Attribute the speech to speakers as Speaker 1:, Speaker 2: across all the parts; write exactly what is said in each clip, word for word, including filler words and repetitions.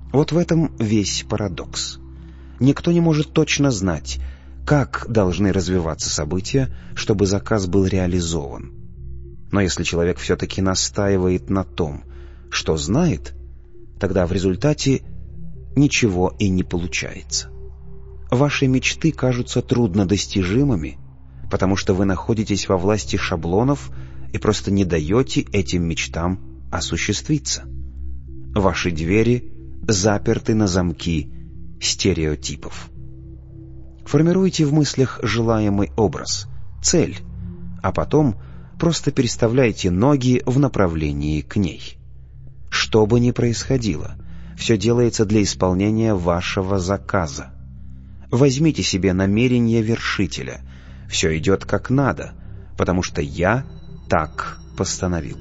Speaker 1: Вот в этом весь парадокс. Никто не может точно знать, как должны развиваться события, чтобы заказ был реализован. Но если человек все-таки настаивает на том, что знает, тогда в результате ничего и не получается. Ваши мечты кажутся труднодостижимыми, потому что вы находитесь во власти шаблонов и просто не даете этим мечтам осуществиться. Ваши двери заперты на замки стереотипов. Формируйте в мыслях желаемый образ, цель, а потом просто переставляйте ноги в направлении к ней. Что бы ни происходило, все делается для исполнения вашего заказа. Возьмите себе намерение вершителя. Все идет как надо, потому что я так постановил.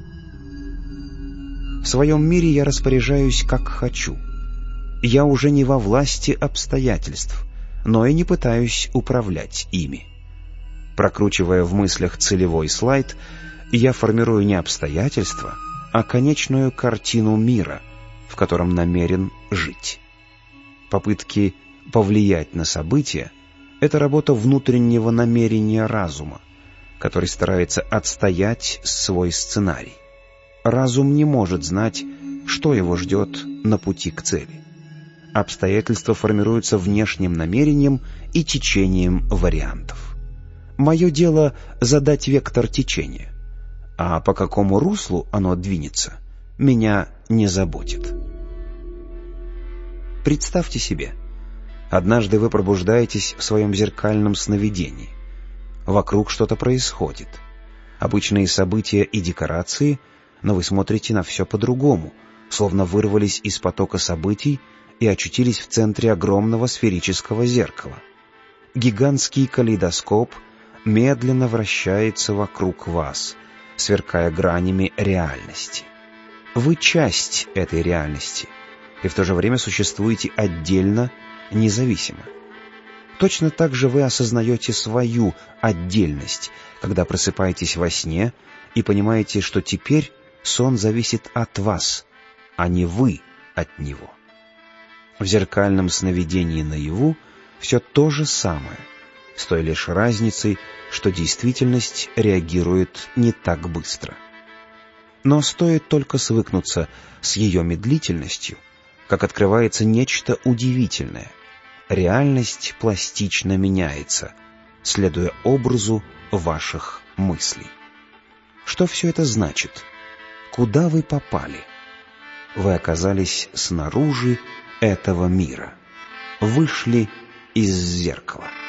Speaker 1: В своем мире я распоряжаюсь как хочу. Я уже не во власти обстоятельств, но и не пытаюсь управлять ими. Прокручивая в мыслях целевой слайд, я формирую не обстоятельства, а конечную картину мира, в котором намерен жить. Попытки повлиять на события — это работа внутреннего намерения разума, который старается отстоять свой сценарий. Разум не может знать, что его ждет на пути к цели. Обстоятельства формируются внешним намерением и течением вариантов. Мое дело — задать вектор течения, а по какому руслу оно двинется, меня не заботит. Представьте себе, однажды вы пробуждаетесь в своем зеркальном сновидении. Вокруг что-то происходит. Обычные события и декорации, но вы смотрите на все по-другому, словно вырвались из потока событий и очутились в центре огромного сферического зеркала. Гигантский калейдоскоп медленно вращается вокруг вас, сверкая гранями реальности. Вы часть этой реальности, и в то же время существуете отдельно, независимо. Точно так же вы осознаете свою отдельность, когда просыпаетесь во сне и понимаете, что теперь сон зависит от вас, а не вы от него. В зеркальном сновидении наяву все то же самое, с той лишь разницей, что действительность реагирует не так быстро. Но стоит только свыкнуться с ее медлительностью, как открывается нечто удивительное. Реальность пластично меняется, следуя образу ваших мыслей. Что все это значит? Куда вы попали? Вы оказались снаружи этого мира, вышли из зеркала.